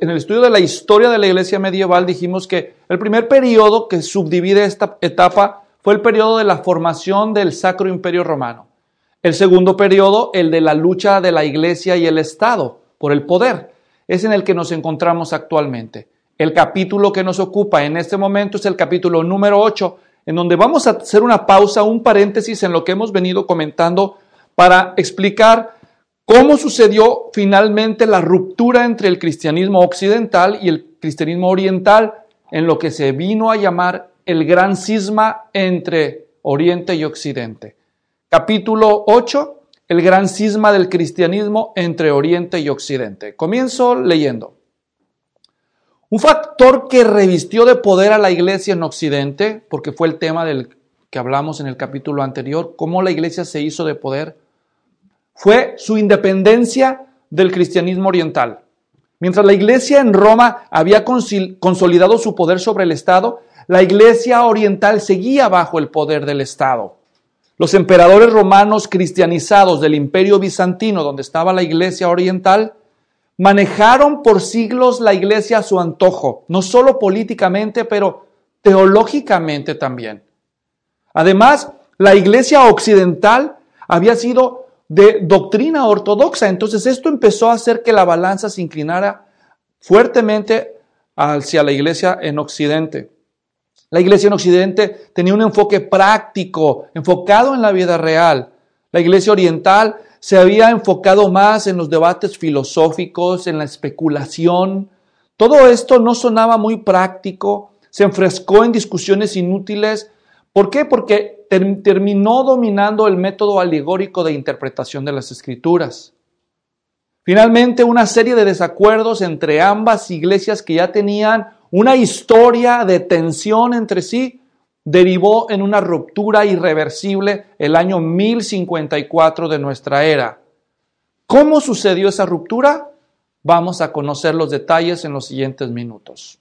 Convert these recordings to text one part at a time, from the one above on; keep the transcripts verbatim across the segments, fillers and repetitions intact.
en el estudio de la historia de la iglesia medieval dijimos que el primer periodo que subdivide esta etapa fue el periodo de la formación del Sacro Imperio Romano. El segundo periodo, el de la lucha de la iglesia y el Estado por el poder, es en el que nos encontramos actualmente. El capítulo que nos ocupa en este momento es el capítulo número ocho, en donde vamos a hacer una pausa, un paréntesis en lo que hemos venido comentando para explicar cómo sucedió finalmente la ruptura entre el cristianismo occidental y el cristianismo oriental en lo que se vino a llamar el gran cisma entre Oriente y Occidente. Capítulo ocho, el gran cisma del cristianismo entre Oriente y Occidente. Comienzo leyendo. Un factor que revistió de poder a la iglesia en Occidente, porque fue el tema del que hablamos en el capítulo anterior, cómo la iglesia se hizo de poder, fue su independencia del cristianismo oriental. Mientras la iglesia en Roma había consolidado su poder sobre el Estado, la iglesia oriental seguía bajo el poder del Estado. Los emperadores romanos cristianizados del Imperio Bizantino, donde estaba la iglesia oriental, manejaron por siglos la iglesia a su antojo, no solo políticamente, pero teológicamente también. Además, la iglesia occidental había sido de doctrina ortodoxa, entonces esto empezó a hacer que la balanza se inclinara fuertemente hacia la iglesia en Occidente. La iglesia en Occidente tenía un enfoque práctico, enfocado en la vida real. La iglesia oriental se había enfocado más en los debates filosóficos, en la especulación. Todo esto no sonaba muy práctico, se enfrescó en discusiones inútiles. ¿Por qué? Porque ter- terminó dominando el método alegórico de interpretación de las Escrituras. Finalmente, una serie de desacuerdos entre ambas iglesias que ya tenían una historia de tensión entre sí, derivó en una ruptura irreversible el año mil cincuenta y cuatro de nuestra era. ¿Cómo sucedió esa ruptura? Vamos a conocer los detalles en los siguientes minutos.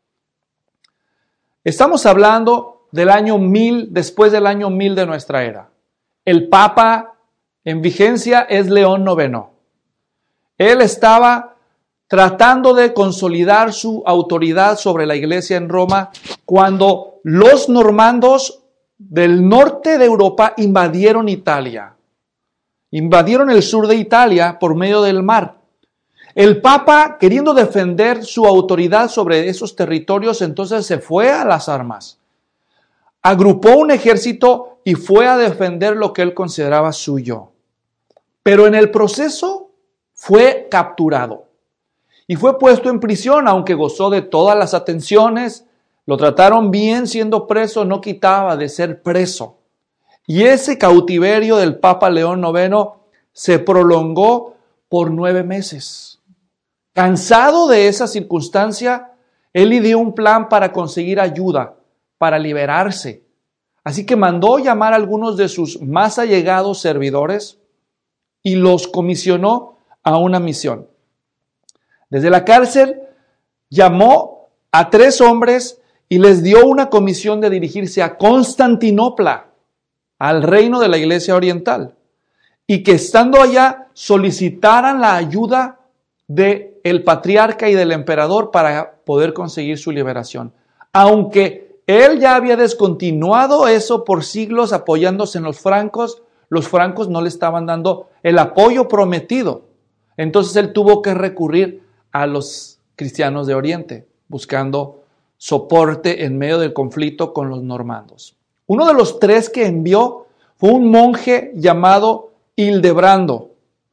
Estamos hablando del año mil, después del año mil de nuestra era. El Papa en vigencia es León noveno. Él estaba tratando de consolidar su autoridad sobre la iglesia en Roma cuando los normandos del norte de Europa invadieron Italia. Invadieron el sur de Italia por medio del mar. El Papa, queriendo defender su autoridad sobre esos territorios, entonces se fue a las armas. Agrupó un ejército y fue a defender lo que él consideraba suyo. Pero en el proceso fue capturado y fue puesto en prisión, aunque gozó de todas las atenciones. Lo trataron bien siendo preso, no quitaba de ser preso. Y ese cautiverio del Papa León noveno se prolongó por nueve meses. Cansado de esa circunstancia, él ideó un plan para conseguir ayuda, para liberarse. Así que mandó llamar a algunos de sus más allegados servidores y los comisionó a una misión. Desde la cárcel llamó a tres hombres y les dio una comisión de dirigirse a Constantinopla, al reino de la iglesia oriental, y que estando allá solicitaran la ayuda del patriarca y del emperador para poder conseguir su liberación. Aunque él ya había descontinuado eso por siglos apoyándose en los francos, los francos no le estaban dando el apoyo prometido. Entonces él tuvo que recurrir a los cristianos de Oriente, buscando soporte en medio del conflicto con los normandos. Uno de los tres que envió fue un monje llamado Hildebrando,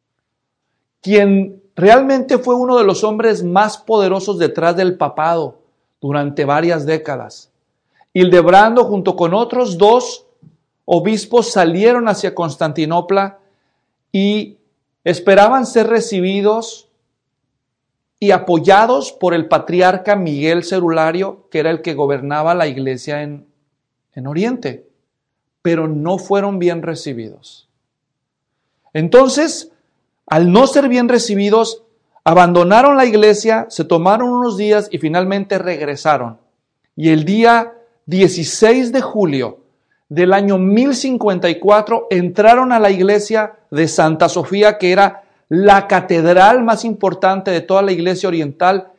quien realmente fue uno de los hombres más poderosos detrás del papado durante varias décadas. Hildebrando, junto con otros dos obispos, salieron hacia Constantinopla y esperaban ser recibidos y apoyados por el patriarca Miguel Cerulario, que era el que gobernaba la iglesia en, en Oriente, pero no fueron bien recibidos. Entonces, al no ser bien recibidos, abandonaron la iglesia, se tomaron unos días y finalmente regresaron. Y el día dieciséis de julio del año mil cincuenta y cuatro entraron a la iglesia de Santa Sofía, que era la catedral más importante de toda la iglesia oriental,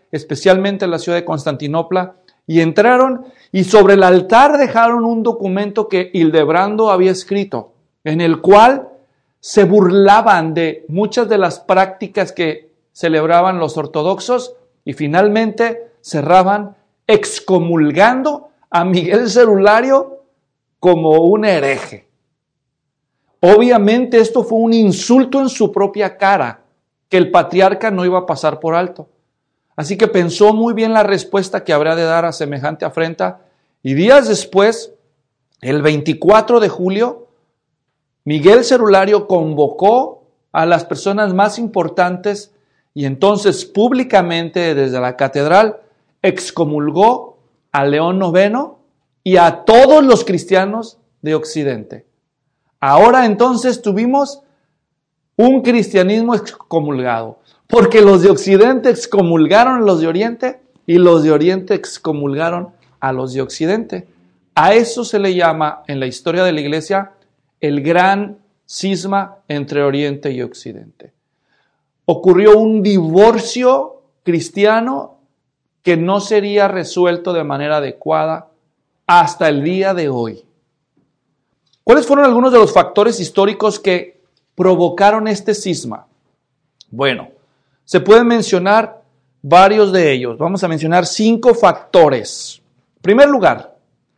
especialmente en la ciudad de Constantinopla, y entraron y sobre el altar dejaron un documento que Hildebrando había escrito, en el cual se burlaban de muchas de las prácticas que celebraban los ortodoxos y finalmente cerraban excomulgando a Miguel Cerulario como un hereje. Obviamente esto fue un insulto en su propia cara que el patriarca no iba a pasar por alto. Así que pensó muy bien la respuesta que habría de dar a semejante afrenta y días después, el veinticuatro de julio, Miguel Cerulario convocó a las personas más importantes y entonces públicamente desde la catedral excomulgó a León noveno y a todos los cristianos de Occidente. Ahora entonces tuvimos un cristianismo excomulgado, porque los de Occidente excomulgaron a los de Oriente y los de Oriente excomulgaron a los de Occidente. A eso se le llama en la historia de la Iglesia el gran cisma entre Oriente y Occidente. Ocurrió un divorcio cristiano que no sería resuelto de manera adecuada hasta el día de hoy. ¿Cuáles fueron algunos de los factores históricos que provocaron este cisma? Bueno, se pueden mencionar varios de ellos. Vamos a mencionar cinco factores. En primer lugar,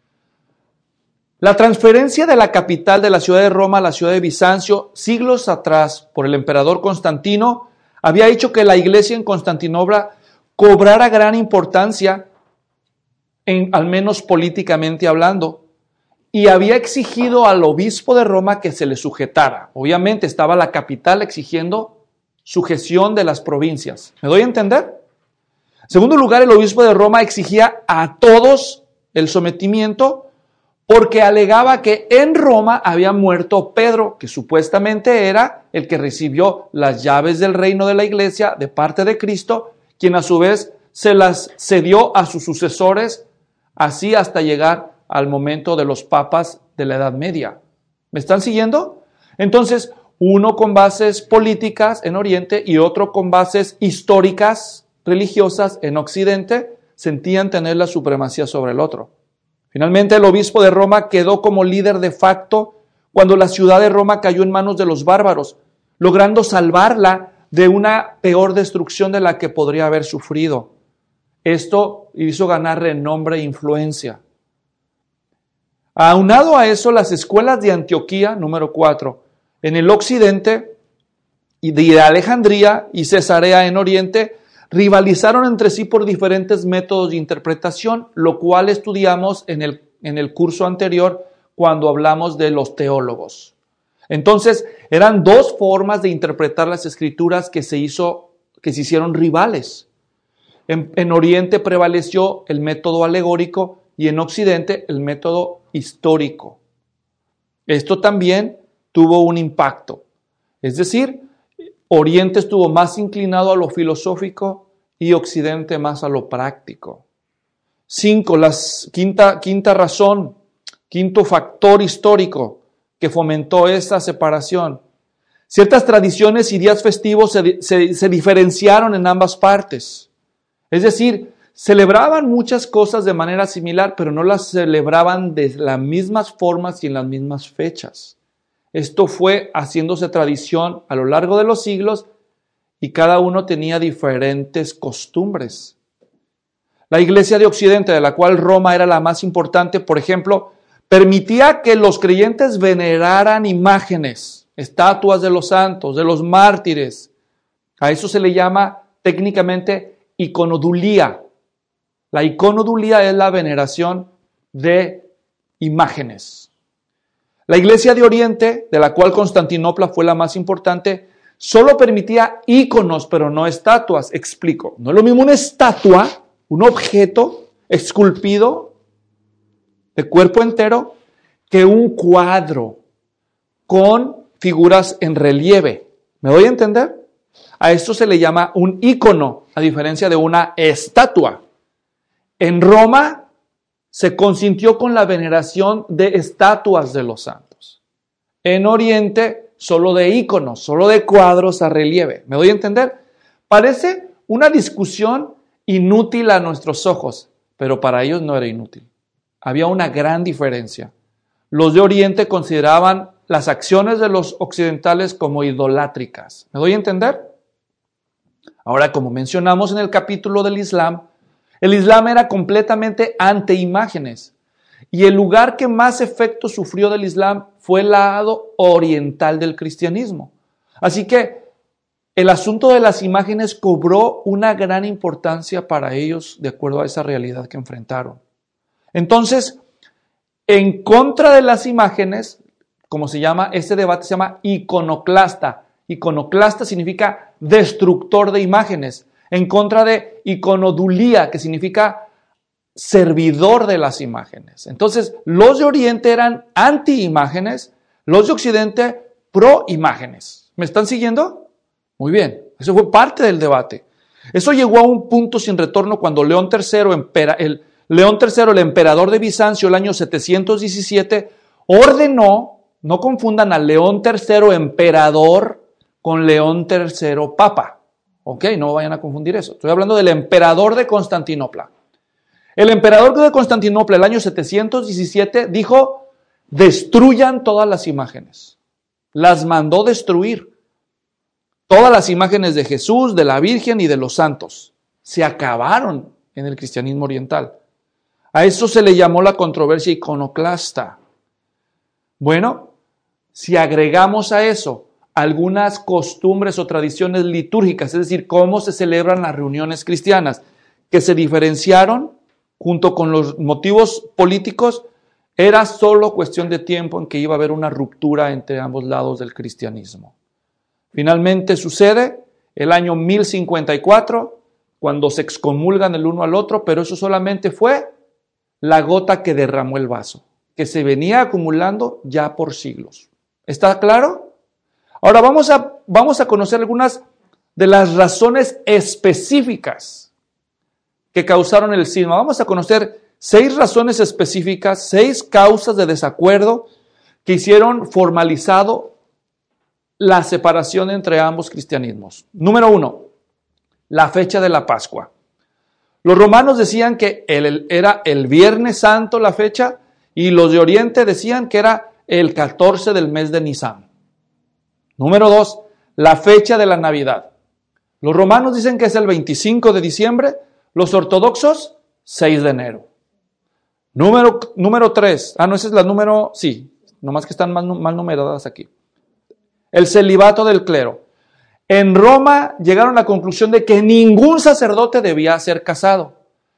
la transferencia de la capital de la ciudad de Roma a la ciudad de Bizancio siglos atrás por el emperador Constantino había hecho que la iglesia en Constantinopla cobrara gran importancia, en, al menos políticamente hablando, y había exigido al obispo de Roma que se le sujetara. Obviamente estaba la capital exigiendo sujeción de las provincias. ¿Me doy a entender? En segundo lugar, el obispo de Roma exigía a todos el sometimiento porque alegaba que en Roma había muerto Pedro, que supuestamente era el que recibió las llaves del reino de la iglesia de parte de Cristo, quien a su vez se las cedió a sus sucesores, así hasta llegar al momento de los papas de la Edad Media. ¿Me están siguiendo? Entonces, uno con bases políticas en Oriente y otro con bases históricas, religiosas en Occidente, sentían tener la supremacía sobre el otro. Finalmente, el obispo de Roma quedó como líder de facto cuando la ciudad de Roma cayó en manos de los bárbaros, logrando salvarla de una peor destrucción de la que podría haber sufrido. Esto hizo ganar renombre e influencia. Aunado a eso, las escuelas de Antioquía, número cuatro, en el occidente, y de Alejandría y Cesarea en Oriente, rivalizaron entre sí por diferentes métodos de interpretación, lo cual estudiamos en el, en el curso anterior cuando hablamos de los teólogos. Entonces, eran dos formas de interpretar las escrituras que se, hizo, que se hicieron rivales. En, en Oriente prevaleció el método alegórico y en Occidente el método histórico. Esto también tuvo un impacto. Es decir, Oriente estuvo más inclinado a lo filosófico y Occidente más a lo práctico. Cinco, la quinta, quinta razón, quinto factor histórico que fomentó esta separación. Ciertas tradiciones y días festivos se, se, se diferenciaron en ambas partes. Es decir, celebraban muchas cosas de manera similar, pero no las celebraban de las mismas formas y en las mismas fechas. Esto fue haciéndose tradición a lo largo de los siglos y cada uno tenía diferentes costumbres. La iglesia de Occidente, de la cual Roma era la más importante, por ejemplo, permitía que los creyentes veneraran imágenes, estatuas de los santos, de los mártires. A eso se le llama técnicamente iconodulía. La iconodulía es la veneración de imágenes. La iglesia de Oriente, de la cual Constantinopla fue la más importante, solo permitía íconos, pero no estatuas. Explico. No es lo mismo una estatua, un objeto esculpido de cuerpo entero, que un cuadro con figuras en relieve. ¿Me doy a entender? A esto se le llama un ícono, a diferencia de una estatua. En Roma se consintió con la veneración de estatuas de los santos. En Oriente, solo de íconos, solo de cuadros a relieve. ¿Me doy a entender? Parece una discusión inútil a nuestros ojos, pero para ellos no era inútil. Había una gran diferencia. Los de Oriente consideraban las acciones de los occidentales como idolátricas. ¿Me doy a entender? Ahora, como mencionamos en el capítulo del Islam, el Islam era completamente ante imágenes. Y el lugar que más efecto sufrió del Islam fue el lado oriental del cristianismo. Así que el asunto de las imágenes cobró una gran importancia para ellos de acuerdo a esa realidad que enfrentaron. Entonces, en contra de las imágenes, como se llama, este debate se llama iconoclasta. Iconoclasta significa destructor de imágenes, en contra de iconodulía, que significa servidor de las imágenes. Entonces, los de Oriente eran anti-imágenes, los de Occidente pro-imágenes. ¿Me están siguiendo? Muy bien, eso fue parte del debate. Eso llegó a un punto sin retorno cuando León tercero, empera, el, León tercero, el emperador de Bizancio, el año setecientos diecisiete, ordenó, no confundan a León tercero emperador con León tercero papa. Ok, no vayan a confundir eso. Estoy hablando del emperador de Constantinopla. El emperador de Constantinopla, el año setecientos diecisiete, dijo, destruyan todas las imágenes. Las mandó destruir. Todas las imágenes de Jesús, de la Virgen y de los santos. Se acabaron en el cristianismo oriental. A eso se le llamó la controversia iconoclasta. Bueno, si agregamos a eso algunas costumbres o tradiciones litúrgicas, es decir, cómo se celebran las reuniones cristianas, que se diferenciaron junto con los motivos políticos, era solo cuestión de tiempo en que iba a haber una ruptura entre ambos lados del cristianismo. Finalmente sucede el año mil cincuenta y cuatro, cuando se excomulgan el uno al otro, pero eso solamente fue la gota que derramó el vaso, que se venía acumulando ya por siglos. ¿Está claro? Ahora vamos a, vamos a conocer algunas de las razones específicas que causaron el cisma. Vamos a conocer seis razones específicas, seis causas de desacuerdo que hicieron formalizado la separación entre ambos cristianismos. Número uno, la fecha de la Pascua. Los romanos decían que el, era el Viernes Santo la fecha y los de Oriente decían que era el catorce del mes de Nisan. Número dos, la fecha de la Navidad. Los romanos dicen que es el veinticinco de diciembre, los ortodoxos, seis de enero. Número, número tres, ah, no, esa es la número, sí, nomás que están mal, mal numeradas aquí. El celibato del clero. En Roma llegaron a la conclusión de que ningún sacerdote debía ser casado.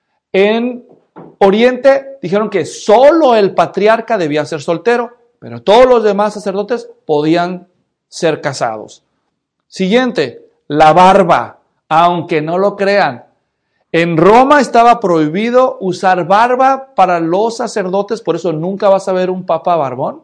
En Oriente dijeron que solo el patriarca debía ser soltero, pero todos los demás sacerdotes podían ser casados. Siguiente, la barba, aunque no lo crean. En Roma estaba prohibido usar barba para los sacerdotes, por eso nunca vas a ver un papa barbón.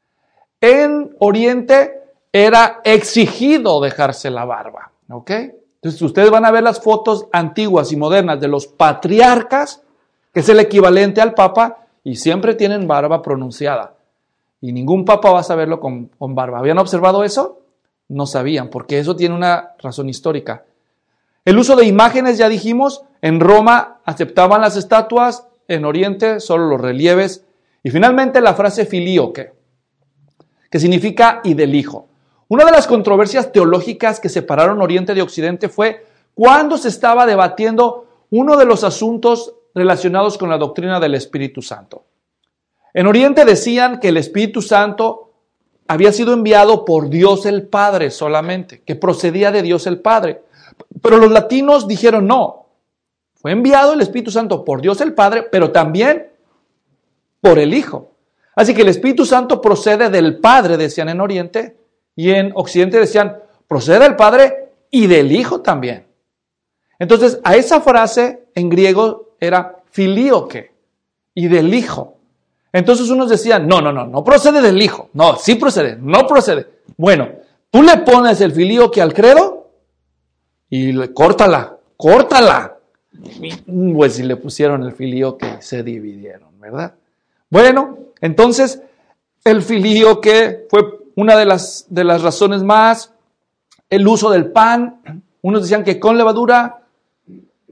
En Oriente era exigido dejarse la barba, ¿ok? Entonces ustedes van a ver las fotos antiguas y modernas de los patriarcas, que es el equivalente al papa, y siempre tienen barba pronunciada. Y ningún papa va a saberlo con, con barba. ¿Habían observado eso? No sabían, porque eso tiene una razón histórica. El uso de imágenes, ya dijimos, en Roma aceptaban las estatuas, en Oriente solo los relieves. Y finalmente la frase filioque, que significa y del hijo. Una de las controversias teológicas que separaron Oriente de Occidente fue cuando se estaba debatiendo uno de los asuntos relacionados con la doctrina del Espíritu Santo. En Oriente decían que el Espíritu Santo había sido enviado por Dios el Padre solamente, que procedía de Dios el Padre. Pero los latinos dijeron no, fue enviado el Espíritu Santo por Dios el Padre, pero también por el Hijo. Así que el Espíritu Santo procede del Padre, decían en Oriente, y en Occidente decían, procede del Padre y del Hijo también. Entonces, a esa frase en griego era filioque, y del Hijo. Entonces unos decían, no, no, no, no procede del Hijo. No, sí procede, no procede. Bueno, tú le pones el filioque al credo y le, córtala, córtala. Pues si le pusieron el filioque, se dividieron, ¿verdad? Bueno, entonces el filioque fue una de las, de las razones más. El uso del pan, unos decían que con levadura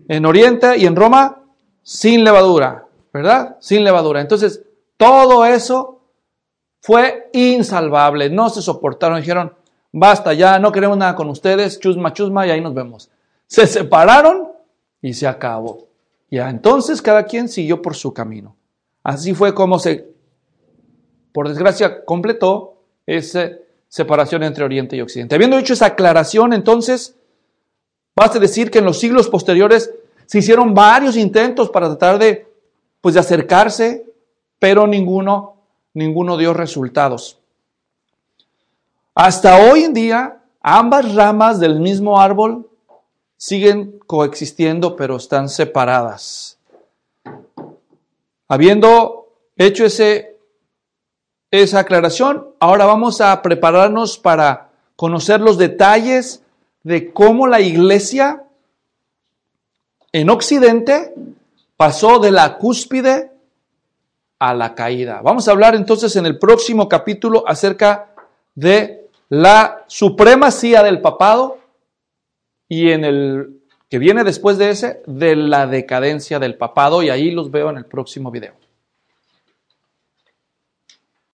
en Oriente y en Roma sin levadura, ¿verdad? Sin levadura. Entonces, todo eso fue insalvable. No se soportaron. Dijeron, basta ya, no queremos nada con ustedes, chusma, chusma, y ahí nos vemos. Se separaron y se acabó. Ya, entonces cada quien siguió por su camino. Así fue como se, por desgracia, completó esa separación entre Oriente y Occidente. Habiendo hecho esa aclaración, entonces, basta decir que en los siglos posteriores se hicieron varios intentos para tratar de, pues, de acercarse, pero ninguno, ninguno dio resultados. Hasta hoy en día, ambas ramas del mismo árbol siguen coexistiendo, pero están separadas. Habiendo hecho ese, esa aclaración, ahora vamos a prepararnos para conocer los detalles de cómo la iglesia en Occidente pasó de la cúspide a la caída. Vamos a hablar entonces en el próximo capítulo acerca de la supremacía del papado y en el que viene después de ese, de la decadencia del papado, y ahí los veo en el próximo video.